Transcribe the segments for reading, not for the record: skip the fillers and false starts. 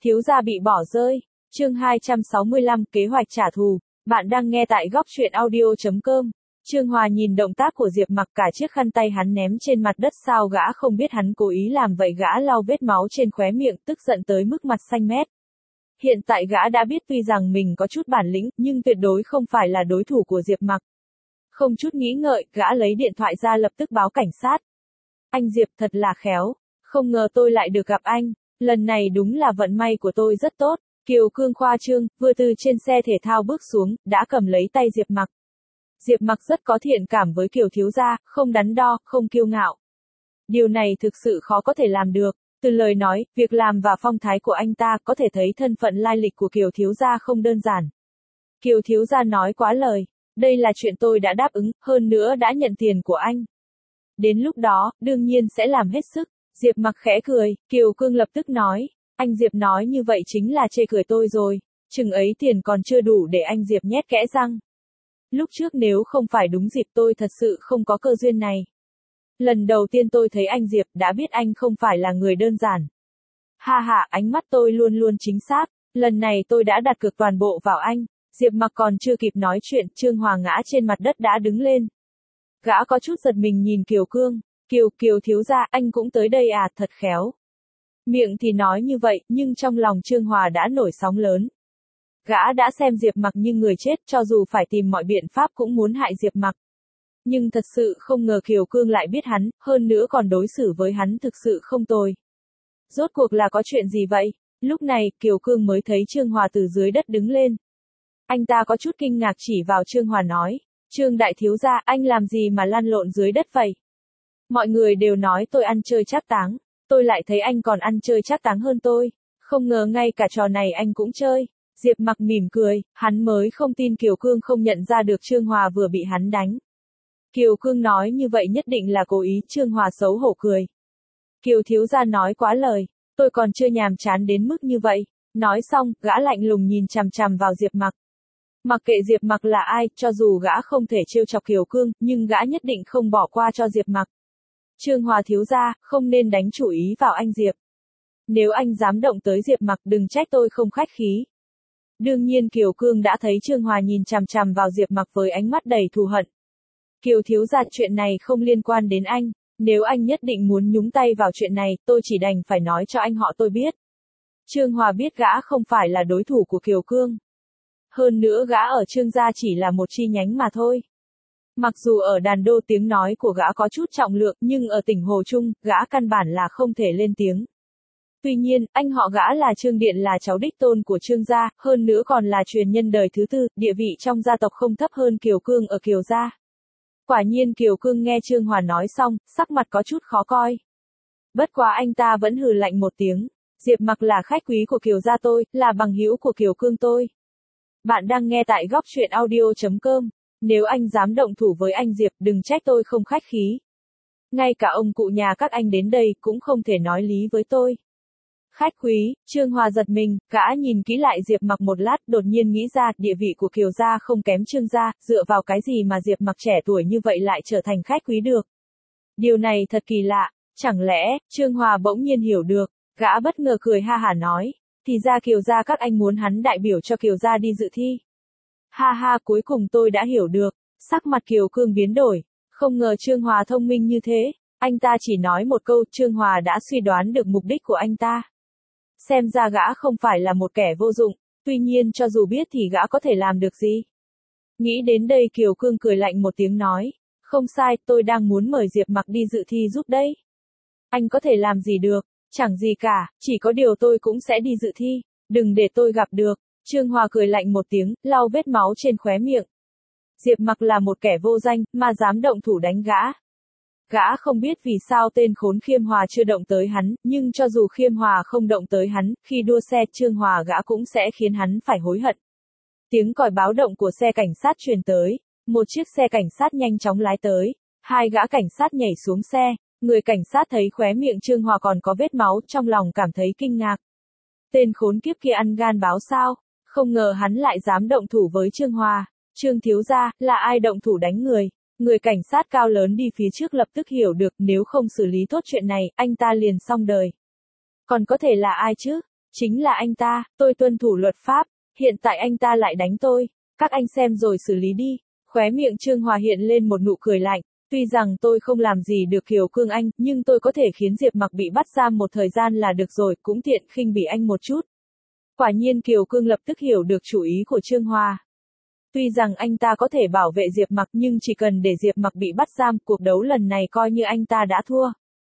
Thiếu gia bị bỏ rơi. Chương 265, kế hoạch trả thù. Bạn đang nghe tại góc truyện audio.com. Trương Hòa nhìn động tác của Diệp Mặc, cả chiếc khăn tay hắn ném trên mặt đất, sao gã không biết hắn cố ý làm vậy. Gã lau vết máu trên khóe miệng, tức giận tới mức mặt xanh mét. Hiện tại gã đã biết tuy rằng mình có chút bản lĩnh, nhưng tuyệt đối không phải là đối thủ của Diệp Mặc. Không chút nghĩ ngợi, gã lấy điện thoại ra lập tức báo cảnh sát. Anh Diệp thật là khéo, không ngờ tôi lại được gặp anh, lần này đúng là vận may của tôi rất tốt. Kiều Cương khoa trương, vừa từ trên xe thể thao bước xuống, đã cầm lấy tay Diệp Mặc. Diệp Mặc rất có thiện cảm với Kiều thiếu gia, không đắn đo, không kiêu ngạo. Điều này thực sự khó có thể làm được, từ lời nói, việc làm và phong thái của anh ta có thể thấy thân phận lai lịch của Kiều thiếu gia không đơn giản. Kiều thiếu gia nói quá lời, đây là chuyện tôi đã đáp ứng, hơn nữa đã nhận tiền của anh. Đến lúc đó, đương nhiên sẽ làm hết sức. Diệp Mặc khẽ cười, Kiều Cương lập tức nói, anh Diệp nói như vậy chính là chê cười tôi rồi, chừng ấy tiền còn chưa đủ để anh Diệp nhét kẽ răng. Lúc trước nếu không phải đúng dịp tôi thật sự không có cơ duyên này. Lần đầu tiên tôi thấy anh Diệp đã biết anh không phải là người đơn giản. Ha ha, ánh mắt tôi luôn luôn chính xác, lần này tôi đã đặt cược toàn bộ vào anh. Diệp Mặc còn chưa kịp nói chuyện, Trương Hòa ngã trên mặt đất đã đứng lên. Gã có chút giật mình nhìn Kiều Cương, Kiều thiếu gia, anh cũng tới đây à, thật khéo. Miệng thì nói như vậy, nhưng trong lòng Trương Hòa đã nổi sóng lớn. Gã đã xem Diệp Mặc như người chết, cho dù phải tìm mọi biện pháp cũng muốn hại Diệp Mặc. Nhưng thật sự không ngờ Kiều Cương lại biết hắn, hơn nữa còn đối xử với hắn thực sự không tồi. Rốt cuộc là có chuyện gì vậy? Lúc này, Kiều Cương mới thấy Trương Hòa từ dưới đất đứng lên. Anh ta có chút kinh ngạc chỉ vào Trương Hòa nói, Trương đại thiếu gia, anh làm gì mà lăn lộn dưới đất vậy? Mọi người đều nói tôi ăn chơi trác táng, tôi lại thấy anh còn ăn chơi trác táng hơn tôi, không ngờ ngay cả trò này anh cũng chơi. Diệp Mặc mỉm cười, hắn mới không tin Kiều Cương không nhận ra được Trương Hòa vừa bị hắn đánh. Kiều Cương nói như vậy nhất định là cố ý, Trương Hòa xấu hổ cười. Kiều thiếu gia nói quá lời, tôi còn chưa nhàm chán đến mức như vậy. Nói xong, gã lạnh lùng nhìn chằm chằm vào Diệp Mặc. Mặc kệ Diệp Mặc là ai, cho dù gã không thể trêu chọc Kiều Cương, nhưng gã nhất định không bỏ qua cho Diệp Mặc. Trương Hòa thiếu gia, không nên đánh chủ ý vào anh Diệp. Nếu anh dám động tới Diệp Mặc, đừng trách tôi không khách khí. Đương nhiên Kiều Cương đã thấy Trương Hòa nhìn chằm chằm vào Diệp Mặc với ánh mắt đầy thù hận. Kiều thiếu gia, chuyện này không liên quan đến anh, nếu anh nhất định muốn nhúng tay vào chuyện này, tôi chỉ đành phải nói cho anh họ tôi biết. Trương Hòa biết gã không phải là đối thủ của Kiều Cương. Hơn nữa gã ở Trương gia chỉ là một chi nhánh mà thôi. Mặc dù ở Đàn Đô tiếng nói của gã có chút trọng lượng, nhưng ở tỉnh Hồ Trung, gã căn bản là không thể lên tiếng. Tuy nhiên, anh họ gã là Trương Điện là cháu đích tôn của Trương gia, hơn nữa còn là truyền nhân đời thứ tư, địa vị trong gia tộc không thấp hơn Kiều Cương ở Kiều gia. Quả nhiên Kiều Cương nghe Trương Hòa nói xong, sắc mặt có chút khó coi. Bất quá anh ta vẫn hừ lạnh một tiếng. Diệp Mặc là khách quý của Kiều gia tôi, là bằng hữu của Kiều Cương tôi. Bạn đang nghe tại góc truyện audio.com. Nếu anh dám động thủ với anh Diệp, đừng trách tôi không khách khí. Ngay cả ông cụ nhà các anh đến đây cũng không thể nói lý với tôi. Khách quý, Trương Hòa giật mình, gã nhìn kỹ lại Diệp Mặc một lát, đột nhiên nghĩ ra, địa vị của Kiều gia không kém Trương gia, dựa vào cái gì mà Diệp Mặc trẻ tuổi như vậy lại trở thành khách quý được. Điều này thật kỳ lạ, chẳng lẽ, Trương Hòa bỗng nhiên hiểu được, gã bất ngờ cười ha hả nói, thì ra Kiều gia các anh muốn hắn đại biểu cho Kiều gia đi dự thi. Ha ha, cuối cùng tôi đã hiểu được, sắc mặt Kiều Cương biến đổi, không ngờ Trương Hòa thông minh như thế, anh ta chỉ nói một câu, Trương Hòa đã suy đoán được mục đích của anh ta. Xem ra gã không phải là một kẻ vô dụng, tuy nhiên cho dù biết thì gã có thể làm được gì. Nghĩ đến đây Kiều Cương cười lạnh một tiếng nói, không sai, tôi đang muốn mời Diệp Mặc đi dự thi giúp đấy. Anh có thể làm gì được, chẳng gì cả, chỉ có điều tôi cũng sẽ đi dự thi, đừng để tôi gặp được. Trương Hòa cười lạnh một tiếng, lau vết máu trên khóe miệng. Diệp Mặc là một kẻ vô danh, mà dám động thủ đánh gã. Gã không biết vì sao tên khốn Khiêm Hòa chưa động tới hắn, nhưng cho dù Khiêm Hòa không động tới hắn, khi đua xe Trương Hòa gã cũng sẽ khiến hắn phải hối hận. Tiếng còi báo động của xe cảnh sát truyền tới, một chiếc xe cảnh sát nhanh chóng lái tới, hai gã cảnh sát nhảy xuống xe, người cảnh sát thấy khóe miệng Trương Hòa còn có vết máu, trong lòng cảm thấy kinh ngạc. Tên khốn kiếp kia ăn gan báo sao, không ngờ hắn lại dám động thủ với Trương Hòa. Trương thiếu gia, là ai động thủ đánh người? Người cảnh sát cao lớn đi phía trước lập tức hiểu được, nếu không xử lý tốt chuyện này, anh ta liền xong đời. Còn có thể là ai chứ? Chính là anh ta, tôi tuân thủ luật pháp, hiện tại anh ta lại đánh tôi. Các anh xem rồi xử lý đi. Khóe miệng Trương Hòa hiện lên một nụ cười lạnh. Tuy rằng tôi không làm gì được Kiều Cương anh, nhưng tôi có thể khiến Diệp Mặc bị bắt giam một thời gian là được rồi, cũng tiện khinh bỉ anh một chút. Quả nhiên Kiều Cương lập tức hiểu được chủ ý của Trương Hòa. Tuy rằng anh ta có thể bảo vệ Diệp Mặc nhưng chỉ cần để Diệp Mặc bị bắt giam, cuộc đấu lần này coi như anh ta đã thua.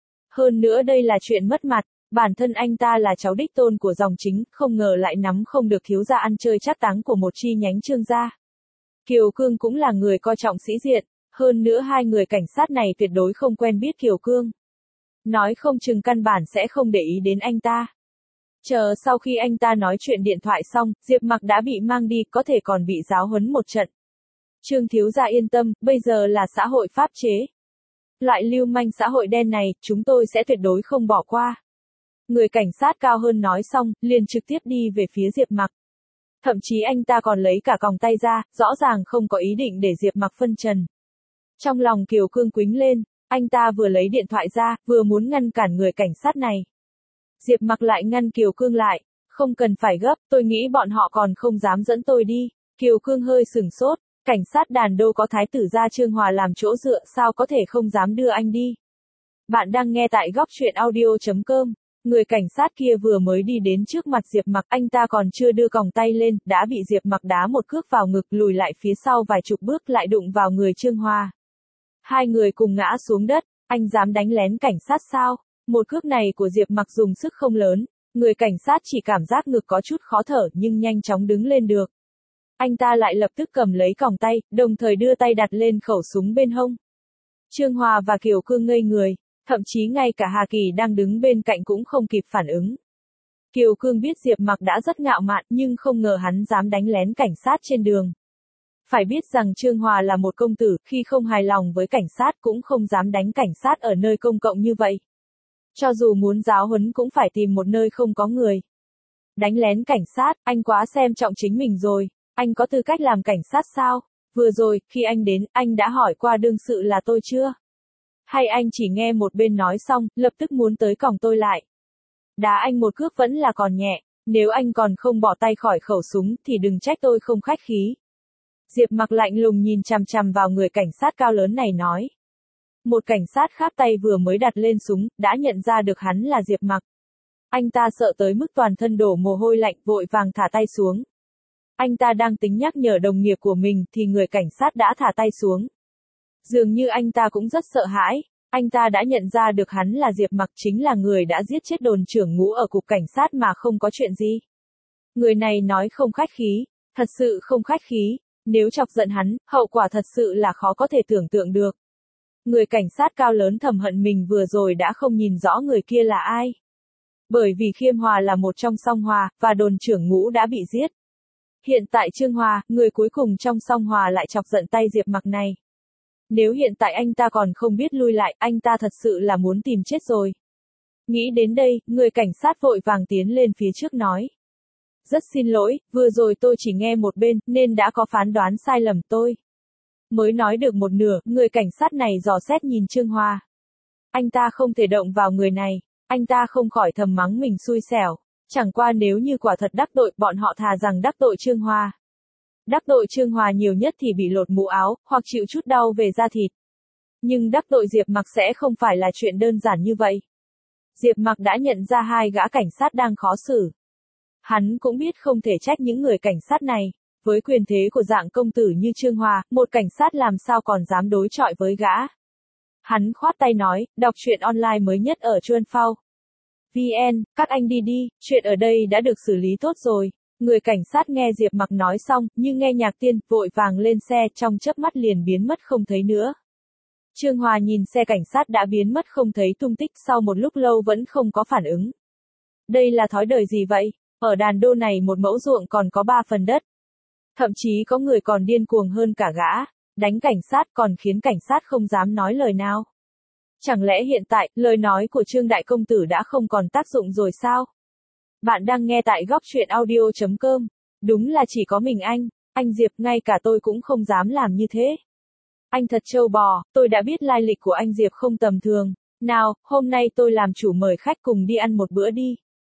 Hơn nữa đây là chuyện mất mặt, bản thân anh ta là cháu đích tôn của dòng chính, không ngờ lại nắm không được thiếu gia ăn chơi trác táng của một chi nhánh Trương gia. Kiều Cương cũng là người coi trọng sĩ diện, hơn nữa hai người cảnh sát này tuyệt đối không quen biết Kiều Cương. Nói không chừng căn bản sẽ không để ý đến anh ta. Chờ sau khi anh ta nói chuyện điện thoại xong, Diệp Mặc đã bị mang đi, có thể còn bị giáo huấn một trận. Trương thiếu gia yên tâm, bây giờ là xã hội pháp chế. Loại lưu manh xã hội đen này, chúng tôi sẽ tuyệt đối không bỏ qua. Người cảnh sát cao hơn nói xong, liền trực tiếp đi về phía Diệp Mặc. Thậm chí anh ta còn lấy cả còng tay ra, rõ ràng không có ý định để Diệp Mặc phân trần. Trong lòng Kiều Cương quýnh lên, anh ta vừa lấy điện thoại ra, vừa muốn ngăn cản người cảnh sát này. Diệp Mặc lại ngăn Kiều Cương lại, không cần phải gấp, tôi nghĩ bọn họ còn không dám dẫn tôi đi. Kiều Cương hơi sửng sốt, cảnh sát Đàn Đô có thái tử gia Trương Hòa làm chỗ dựa, sao có thể không dám đưa anh đi. Bạn đang nghe tại góc truyện audio.com. Người cảnh sát kia vừa mới đi đến trước mặt Diệp Mặc, anh ta còn chưa đưa còng tay lên, đã bị Diệp Mặc đá một cước vào ngực, lùi lại phía sau vài chục bước lại đụng vào người Trương Hòa. Hai người cùng ngã xuống đất, anh dám đánh lén cảnh sát sao? Một cước này của Diệp Mặc dùng sức không lớn, người cảnh sát chỉ cảm giác ngực có chút khó thở nhưng nhanh chóng đứng lên được. Anh ta lại lập tức cầm lấy còng tay, đồng thời đưa tay đặt lên khẩu súng bên hông. Trương Hòa và Kiều Cương ngây người, thậm chí ngay cả Hà Kỳ đang đứng bên cạnh cũng không kịp phản ứng. Kiều Cương biết Diệp Mặc đã rất ngạo mạn nhưng không ngờ hắn dám đánh lén cảnh sát trên đường. Phải biết rằng Trương Hòa là một công tử, khi không hài lòng với cảnh sát cũng không dám đánh cảnh sát ở nơi công cộng như vậy. Cho dù muốn giáo huấn cũng phải tìm một nơi không có người. Đánh lén cảnh sát, anh quá xem trọng chính mình rồi, anh có tư cách làm cảnh sát sao? Vừa rồi, khi anh đến, anh đã hỏi qua đương sự là tôi chưa? Hay anh chỉ nghe một bên nói xong, lập tức muốn tới còng tôi lại? Đá anh một cước vẫn là còn nhẹ, nếu anh còn không bỏ tay khỏi khẩu súng thì đừng trách tôi không khách khí. Diệp Mặc lạnh lùng nhìn chằm chằm vào người cảnh sát cao lớn này nói. Một cảnh sát khác tay vừa mới đặt lên súng, đã nhận ra được hắn là Diệp Mặc. Anh ta sợ tới mức toàn thân đổ mồ hôi lạnh, vội vàng thả tay xuống. Anh ta đang tính nhắc nhở đồng nghiệp của mình thì người cảnh sát đã thả tay xuống. Dường như anh ta cũng rất sợ hãi, anh ta đã nhận ra được hắn là Diệp Mặc, chính là người đã giết chết đồn trưởng Ngũ ở cục cảnh sát mà không có chuyện gì. Người này nói không khách khí, thật sự không khách khí, nếu chọc giận hắn, hậu quả thật sự là khó có thể tưởng tượng được. Người cảnh sát cao lớn thầm hận mình vừa rồi đã không nhìn rõ người kia là ai. Bởi vì Khiêm Hòa là một trong Song Hòa, và đồn trưởng Ngũ đã bị giết. Hiện tại Trương Hòa, người cuối cùng trong Song Hòa lại chọc giận tay Diệp Mặc này. Nếu hiện tại anh ta còn không biết lui lại, anh ta thật sự là muốn tìm chết rồi. Nghĩ đến đây, người cảnh sát vội vàng tiến lên phía trước nói. Rất xin lỗi, vừa rồi tôi chỉ nghe một bên, nên đã có phán đoán sai lầm tôi. Mới nói được một nửa, người cảnh sát này dò xét nhìn Trương Hòa. Anh ta không thể động vào người này, anh ta không khỏi thầm mắng mình xui xẻo. Chẳng qua nếu như quả thật đắc tội, bọn họ thà rằng đắc tội Trương Hòa. Đắc tội Trương Hòa nhiều nhất thì bị lột mũ áo, hoặc chịu chút đau về da thịt. Nhưng đắc tội Diệp Mặc sẽ không phải là chuyện đơn giản như vậy. Diệp Mặc đã nhận ra hai gã cảnh sát đang khó xử. Hắn cũng biết không thể trách những người cảnh sát này, với quyền thế của dạng công tử như Trương Hòa, một cảnh sát làm sao còn dám đối chọi với gã. Hắn khoát tay nói, đọc truyện online mới nhất ở Chuan Phao. VN, các anh đi đi, chuyện ở đây đã được xử lý tốt rồi. Người cảnh sát nghe Diệp Mặc nói xong, như nghe nhạc tiên, vội vàng lên xe, trong chớp mắt liền biến mất không thấy nữa. Trương Hòa nhìn xe cảnh sát đã biến mất không thấy tung tích, sau một lúc lâu vẫn không có phản ứng. Đây là thói đời gì vậy? Ở Đàn Đô này một mẫu ruộng còn có 3 phần đất. Thậm chí có người còn điên cuồng hơn cả gã, đánh cảnh sát còn khiến cảnh sát không dám nói lời nào. Chẳng lẽ hiện tại, lời nói của Trương Đại Công Tử đã không còn tác dụng rồi sao? Bạn đang nghe tại góc truyện audio.com. Đúng là chỉ có mình anh Diệp, ngay cả tôi cũng không dám làm như thế. Anh thật trâu bò, tôi đã biết lai lịch của anh Diệp không tầm thường. Nào, hôm nay tôi làm chủ mời khách cùng đi ăn một bữa đi.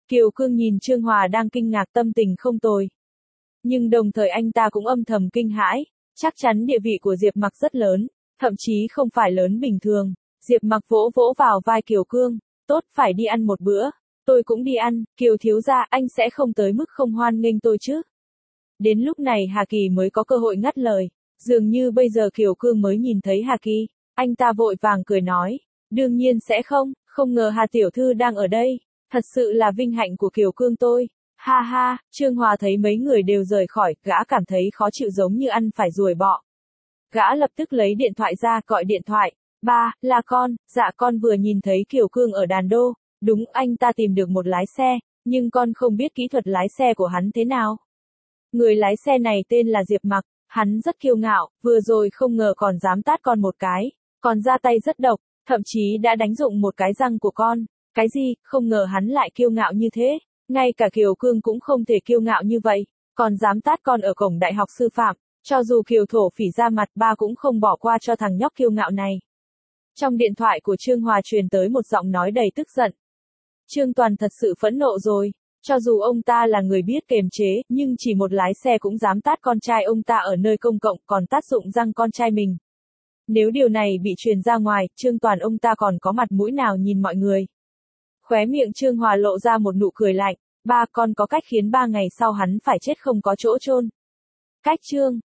Kiều Cương nhìn Trương Hòa đang kinh ngạc tâm tình không tồi. Nhưng đồng thời anh ta cũng âm thầm kinh hãi, chắc chắn địa vị của Diệp Mặc rất lớn, thậm chí không phải lớn bình thường. Diệp Mặc vỗ vỗ vào vai Kiều Cương, tốt, phải đi ăn một bữa. Tôi cũng đi ăn, Kiều thiếu gia, anh sẽ không tới mức không hoan nghênh tôi chứ. Đến lúc này Hà Kỳ mới có cơ hội ngắt lời, dường như bây giờ Kiều Cương mới nhìn thấy Hà Kỳ, anh ta vội vàng cười nói, đương nhiên sẽ không, không ngờ Hà tiểu thư đang ở đây, thật sự là vinh hạnh của Kiều Cương tôi. Ha ha, Trương Hòa thấy mấy người đều rời khỏi, gã cảm thấy khó chịu giống như ăn phải ruồi bọ. Gã lập tức lấy điện thoại ra gọi điện thoại, ba, là con, dạ con vừa nhìn thấy Kiều Cương ở đàn đô, đúng anh ta tìm được một lái xe, nhưng con không biết kỹ thuật lái xe của hắn thế nào. Người lái xe này tên là Diệp Mặc, hắn rất kiêu ngạo, vừa rồi không ngờ còn dám tát con một cái, còn ra tay rất độc, thậm chí đã đánh dụng một cái răng của con. Cái gì, không ngờ hắn lại kiêu ngạo như thế, ngay cả Kiều Cương cũng không thể kiêu ngạo như vậy, còn dám tát con ở cổng đại học sư phạm, cho dù Kiều thổ phỉ ra mặt ba cũng không bỏ qua cho thằng nhóc kiêu ngạo này. Trong điện thoại của Trương Hòa truyền tới một giọng nói đầy tức giận. Trương Toàn thật sự phẫn nộ rồi, cho dù ông ta là người biết kiềm chế, nhưng chỉ một lái xe cũng dám tát con trai ông ta ở nơi công cộng, còn tát dụng răng con trai mình. Nếu điều này bị truyền ra ngoài, Trương Toàn ông ta còn có mặt mũi nào nhìn mọi người. Khóe miệng Trương Hòa lộ ra một nụ cười lạnh, ba, con có cách khiến 3 ngày sau hắn phải chết không có chỗ chôn. Cách Trương